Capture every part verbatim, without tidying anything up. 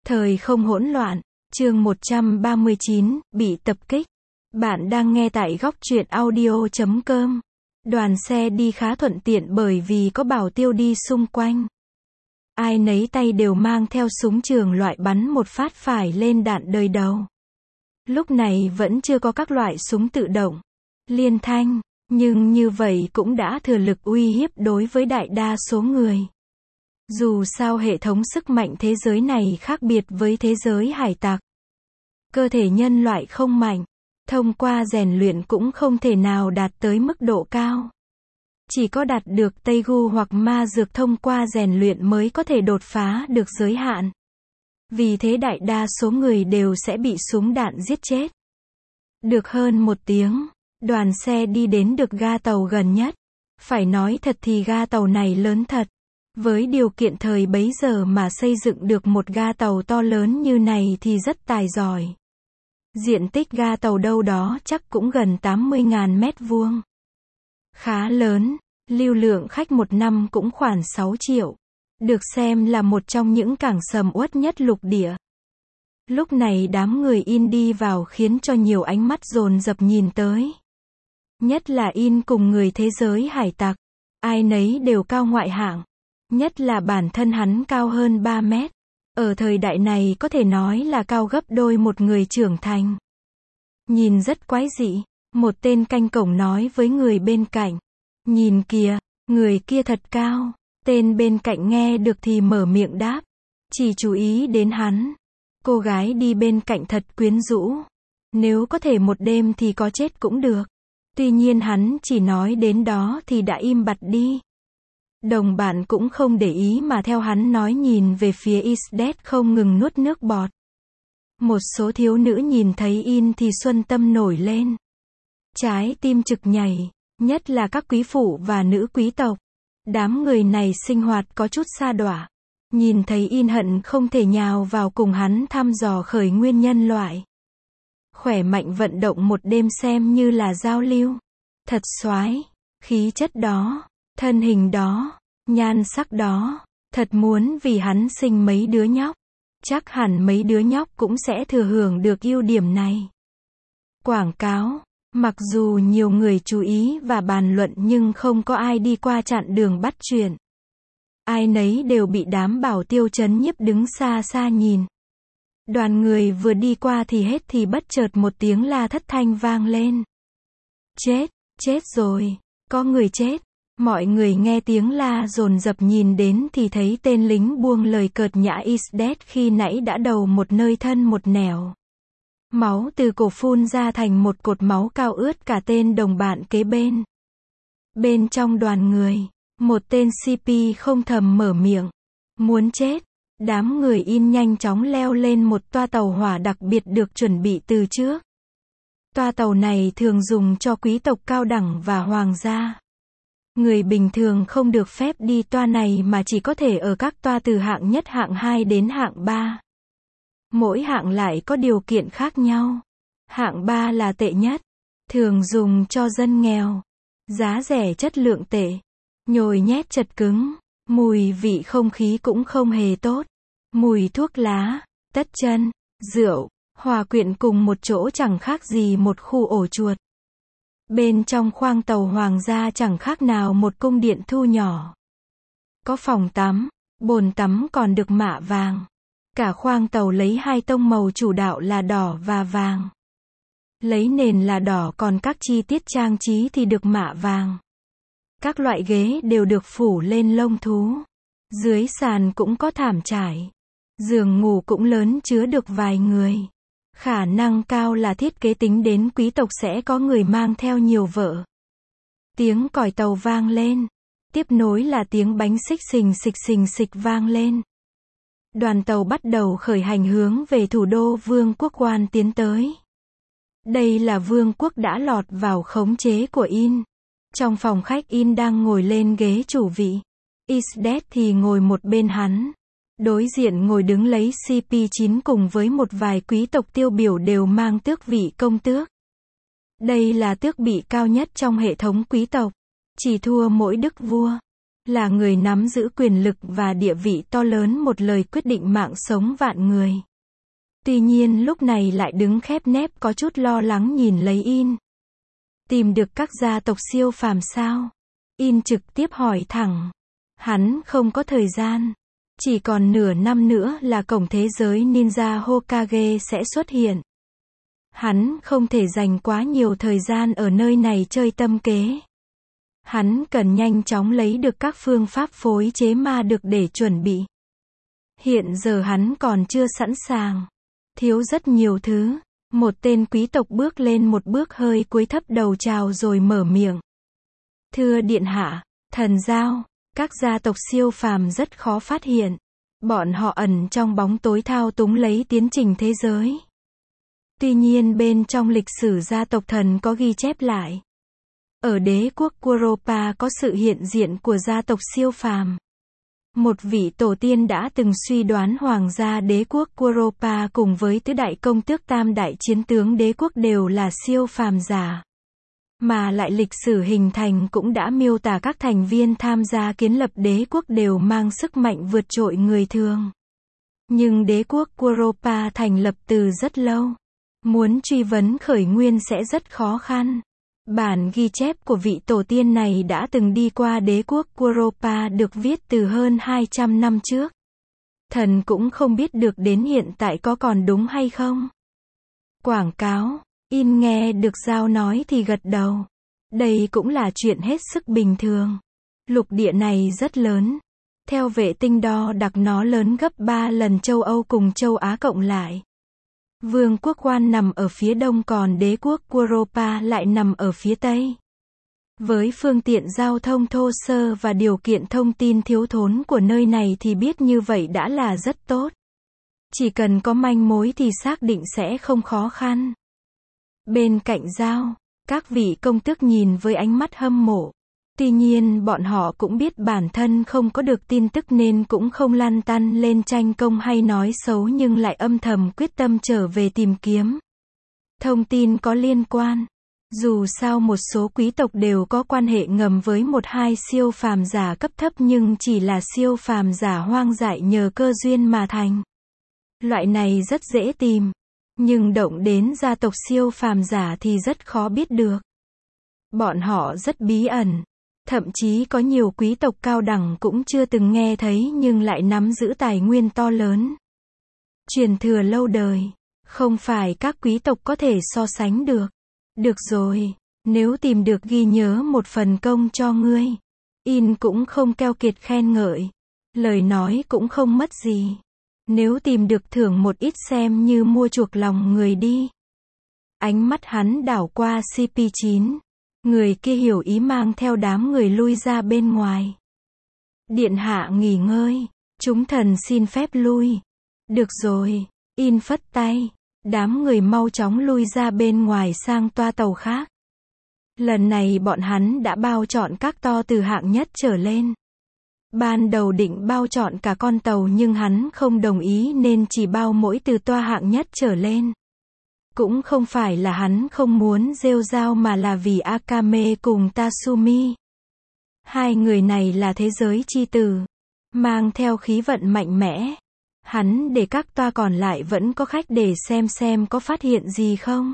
Thời không hỗn loạn, chương một trăm ba mươi chín, bị tập kích. Bạn đang nghe tại góc truyện audio chấm com. Đoàn xe đi khá thuận tiện bởi vì có bảo tiêu đi xung quanh. Ai nấy tay đều mang theo súng trường loại bắn một phát phải lên đạn đời đầu. Lúc này vẫn chưa có các loại súng tự động, liên thanh, nhưng như vậy cũng đã thừa lực uy hiếp đối với đại đa số người. Dù sao hệ thống sức mạnh thế giới này khác biệt với thế giới hải tặc. Cơ thể nhân loại không mạnh, thông qua rèn luyện cũng không thể nào đạt tới mức độ cao. Chỉ có đạt được Tây Gu hoặc ma dược thông qua rèn luyện mới có thể đột phá được giới hạn. Vì thế đại đa số người đều sẽ bị súng đạn giết chết. Được hơn một tiếng, đoàn xe đi đến được ga tàu gần nhất. Phải nói thật thì ga tàu này lớn thật. Với điều kiện thời bấy giờ mà xây dựng được một ga tàu to lớn như này thì rất tài giỏi. Diện tích ga tàu đâu đó chắc cũng gần tám mươi nghìn mét vuông. Khá lớn, lưu lượng khách một năm cũng khoảng sáu triệu. Được xem là một trong những cảng sầm uất nhất lục địa. Lúc này đám người In đi vào khiến cho nhiều ánh mắt dồn dập nhìn tới. Nhất là In cùng người thế giới hải tặc. Ai nấy đều cao ngoại hạng. Nhất là bản thân hắn cao hơn ba mét. Ở thời đại này có thể nói là cao gấp đôi một người trưởng thành. Nhìn rất quái dị. Một tên canh cổng nói với người bên cạnh. Nhìn kìa, người kia thật cao. Tên bên cạnh nghe được thì mở miệng đáp. Chỉ chú ý đến hắn. Cô gái đi bên cạnh thật quyến rũ. Nếu có thể một đêm thì có chết cũng được. Tuy nhiên hắn chỉ nói đến đó thì đã im bặt đi. Đồng bạn cũng không để ý mà theo hắn nói nhìn về phía Isdet không ngừng nuốt nước bọt. Một số thiếu nữ nhìn thấy In thì xuân tâm nổi lên. Trái tim trực nhảy, nhất là các quý phụ và nữ quý tộc. Đám người này sinh hoạt có chút sa đọa. Nhìn thấy In hận không thể nhào vào cùng hắn thăm dò khởi nguyên nhân loại. Khỏe mạnh vận động một đêm xem như là giao lưu. Thật soái, khí chất đó, thân hình đó, nhan sắc đó, thật muốn vì hắn sinh mấy đứa nhóc. Chắc hẳn mấy đứa nhóc cũng sẽ thừa hưởng được ưu điểm này. Quảng cáo, mặc dù nhiều người chú ý và bàn luận nhưng không có ai đi qua chặn đường bắt chuyện. Ai nấy đều bị đám bảo tiêu trấn nhiếp đứng xa xa nhìn. Đoàn người vừa đi qua thì hết thì bất chợt một tiếng la thất thanh vang lên. Chết, chết rồi, có người chết. Mọi người nghe tiếng la dồn dập nhìn đến thì thấy tên lính buông lời cợt nhã Isdet khi nãy đã đầu một nơi thân một nẻo. Máu từ cổ phun ra thành một cột máu cao ướt cả tên đồng bạn kế bên. Bên trong đoàn người, một tên xê pê không thầm mở miệng. Muốn chết. Đám người In nhanh chóng leo lên một toa tàu hỏa đặc biệt được chuẩn bị từ trước. Toa tàu này thường dùng cho quý tộc cao đẳng và hoàng gia. Người bình thường không được phép đi toa này mà chỉ có thể ở các toa từ hạng nhất hạng hai đến hạng ba. Mỗi hạng lại có điều kiện khác nhau. Hạng ba là tệ nhất. Thường dùng cho dân nghèo. Giá rẻ chất lượng tệ. Nhồi nhét chật cứng. Mùi vị không khí cũng không hề tốt. Mùi thuốc lá, tất chân, rượu, hòa quyện cùng một chỗ chẳng khác gì một khu ổ chuột. Bên trong khoang tàu hoàng gia chẳng khác nào một cung điện thu nhỏ. Có phòng tắm, bồn tắm còn được mạ vàng. Cả khoang tàu lấy hai tông màu chủ đạo là đỏ và vàng. Lấy nền là đỏ còn các chi tiết trang trí thì được mạ vàng. Các loại ghế đều được phủ lên lông thú. Dưới sàn cũng có thảm trải. Giường ngủ cũng lớn chứa được vài người. Khả năng cao là thiết kế tính đến quý tộc sẽ có người mang theo nhiều vợ. Tiếng còi tàu vang lên. Tiếp nối là tiếng bánh xích xình xịch xình xịch vang lên. Đoàn tàu bắt đầu khởi hành hướng về thủ đô Vương quốc Quan tiến tới. Đây là vương quốc đã lọt vào khống chế của In. Trong phòng khách In đang ngồi lên ghế chủ vị. Isdet thì ngồi một bên hắn. Đối diện ngồi đứng lấy xê pê chín cùng với một vài quý tộc tiêu biểu đều mang tước vị công tước. Đây là tước vị cao nhất trong hệ thống quý tộc. Chỉ thua mỗi đức vua. là người nắm giữ quyền lực và địa vị to lớn, một lời quyết định mạng sống vạn người. Tuy nhiên lúc này lại đứng khép nép có chút lo lắng nhìn lấy In. Tìm được các gia tộc siêu phàm sao? In trực tiếp hỏi thẳng. Hắn không có thời gian. Chỉ còn nửa năm nữa là cổng thế giới ninja Hokage sẽ xuất hiện. Hắn không thể dành quá nhiều thời gian ở nơi này chơi tâm kế. Hắn cần nhanh chóng lấy được các phương pháp phối chế ma được để chuẩn bị. Hiện giờ hắn còn chưa sẵn sàng. Thiếu rất nhiều thứ. Một tên quý tộc bước lên một bước, hơi cúi thấp đầu chào rồi mở miệng. Thưa điện hạ, thần giao, các gia tộc siêu phàm rất khó phát hiện. Bọn họ ẩn trong bóng tối thao túng lấy tiến trình thế giới. Tuy nhiên bên trong lịch sử gia tộc thần có ghi chép lại. Ở đế quốc Kuropa có sự hiện diện của gia tộc siêu phàm. Một vị tổ tiên đã từng suy đoán hoàng gia đế quốc Kuropa cùng với tứ đại công tước tam đại chiến tướng đế quốc đều là siêu phàm giả. Mà lại lịch sử hình thành cũng đã miêu tả các thành viên tham gia kiến lập đế quốc đều mang sức mạnh vượt trội người thường. Nhưng đế quốc Kuropa thành lập từ rất lâu. Muốn truy vấn khởi nguyên sẽ rất khó khăn. Bản ghi chép của vị tổ tiên này đã từng đi qua đế quốc Kuropa được viết từ hơn hai trăm năm trước. Thần cũng không biết được đến hiện tại có còn đúng hay không. Quảng cáo, In nghe được Giao nói thì gật đầu. Đây cũng là chuyện hết sức bình thường. Lục địa này rất lớn. Theo vệ tinh đo đạc nó lớn gấp ba lần châu Âu cùng châu Á cộng lại. Vương quốc Quan nằm ở phía đông còn đế quốc Kuropa lại nằm ở phía tây. Với phương tiện giao thông thô sơ và điều kiện thông tin thiếu thốn của nơi này thì biết như vậy đã là rất tốt. Chỉ cần có manh mối thì xác định sẽ không khó khăn. Bên cạnh Giao, các vị công tước nhìn với ánh mắt hâm mộ. Tuy nhiên bọn họ cũng biết bản thân không có được tin tức nên cũng không lăn tăn lên tranh công hay nói xấu, nhưng lại âm thầm quyết tâm trở về tìm kiếm thông tin có liên quan. Dù sao một số quý tộc đều có quan hệ ngầm với một hai siêu phàm giả cấp thấp, nhưng chỉ là siêu phàm giả hoang dại nhờ cơ duyên mà thành. Loại này rất dễ tìm. Nhưng động đến gia tộc siêu phàm giả thì rất khó biết được. Bọn họ rất bí ẩn. Thậm chí có nhiều quý tộc cao đẳng cũng chưa từng nghe thấy nhưng lại nắm giữ tài nguyên to lớn. Truyền thừa lâu đời. Không phải các quý tộc có thể so sánh được. Được rồi, nếu tìm được ghi nhớ một phần công cho ngươi. In cũng không keo kiệt khen ngợi. Lời nói cũng không mất gì. Nếu tìm được thưởng một ít xem như mua chuộc lòng người đi. Ánh mắt hắn đảo qua xê pê chín. Người kia hiểu ý mang theo đám người lui ra bên ngoài. Điện hạ nghỉ ngơi. Chúng thần xin phép lui. Được rồi. In phất tay. Đám người mau chóng lui ra bên ngoài sang toa tàu khác. Lần này bọn hắn đã bao chọn các to từ hạng nhất trở lên. Ban đầu định bao chọn cả con tàu nhưng hắn không đồng ý nên chỉ bao mỗi từ toa hạng nhất trở lên. Cũng không phải là hắn không muốn rêu rao mà là vì Akame cùng Tatsumi. Hai người này là thế giới chi tử. Mang theo khí vận mạnh mẽ. Hắn để các toa còn lại vẫn có khách để xem xem có phát hiện gì không.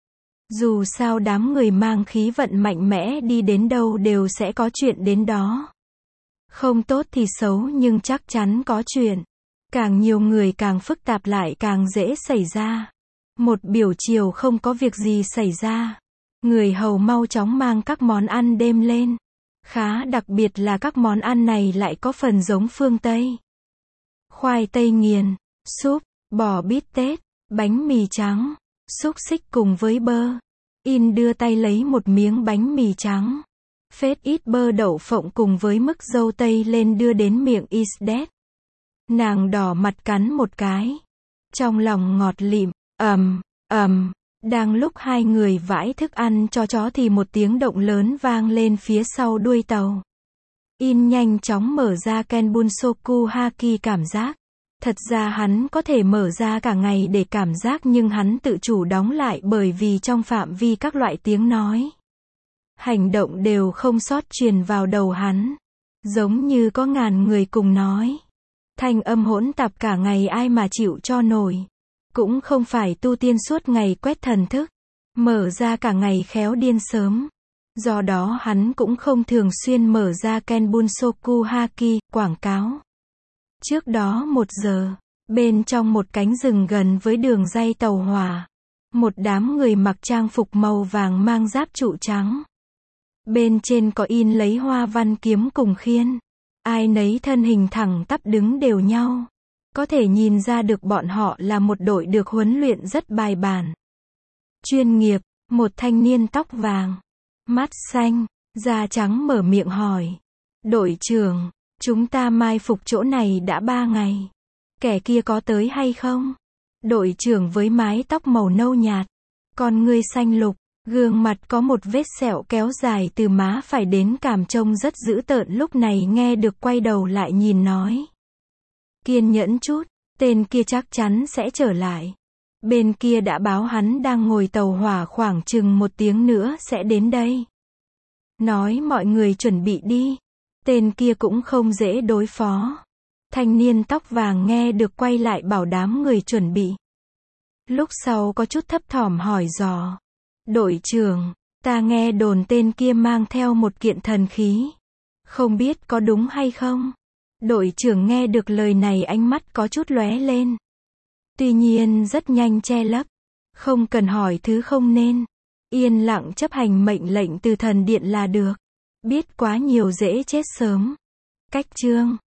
Dù sao đám người mang khí vận mạnh mẽ đi đến đâu đều sẽ có chuyện đến đó. Không tốt thì xấu nhưng chắc chắn có chuyện. Càng nhiều người càng phức tạp lại càng dễ xảy ra. Một buổi chiều không có việc gì xảy ra. Người hầu mau chóng mang các món ăn đêm lên. Khá đặc biệt là các món ăn này lại có phần giống phương Tây. Khoai tây nghiền, súp, bò bít tết, bánh mì trắng, xúc xích cùng với bơ. In đưa tay lấy một miếng bánh mì trắng. Phết ít bơ đậu phộng cùng với mứt dâu tây lên đưa đến miệng Isdet. Nàng đỏ mặt cắn một cái. Trong lòng ngọt lịm, ầm, ầm. Đang lúc hai người vãi thức ăn cho chó thì một tiếng động lớn vang lên phía sau đuôi tàu. In nhanh chóng mở ra Kenbunsoku Haki cảm giác. Thật ra hắn có thể mở ra cả ngày để cảm giác nhưng hắn tự chủ đóng lại bởi vì trong phạm vi các loại tiếng nói. Hành động đều không sót truyền vào đầu hắn. Giống như có ngàn người cùng nói. Thanh âm hỗn tạp cả ngày ai mà chịu cho nổi. Cũng không phải tu tiên suốt ngày quét thần thức. Mở ra cả ngày khéo điên sớm. Do đó hắn cũng không thường xuyên mở ra Kenbunsoku Haki, quảng cáo. Trước đó một giờ, bên trong một cánh rừng gần với đường ray tàu hỏa, một đám người mặc trang phục màu vàng mang giáp trụ trắng. Bên trên có in lấy hoa văn kiếm cùng khiên. Ai nấy thân hình thẳng tắp đứng đều nhau. Có thể nhìn ra được bọn họ là một đội được huấn luyện rất bài bản. Chuyên nghiệp, một thanh niên tóc vàng, mắt xanh, da trắng mở miệng hỏi. Đội trưởng, chúng ta mai phục chỗ này đã ba ngày. Kẻ kia có tới hay không? Đội trưởng với mái tóc màu nâu nhạt, con ngươi xanh lục, gương mặt có một vết sẹo kéo dài từ má phải đến cằm trông rất dữ tợn lúc này nghe được quay đầu lại nhìn nói. Kiên nhẫn chút, tên kia chắc chắn sẽ trở lại. Bên kia đã báo hắn đang ngồi tàu hỏa khoảng chừng một tiếng nữa sẽ đến đây. Nói mọi người chuẩn bị đi. Tên kia cũng không dễ đối phó. Thanh niên tóc vàng nghe được quay lại bảo đám người chuẩn bị. Lúc sau có chút thấp thỏm hỏi dò. Đội trưởng, ta nghe đồn tên kia mang theo một kiện thần khí. Không biết có đúng hay không? Đội trưởng nghe được lời này ánh mắt có chút lóe lên. Tuy nhiên rất nhanh che lấp. Không cần hỏi thứ không nên. Yên lặng chấp hành mệnh lệnh từ thần điện là được. Biết quá nhiều dễ chết sớm. Cách chương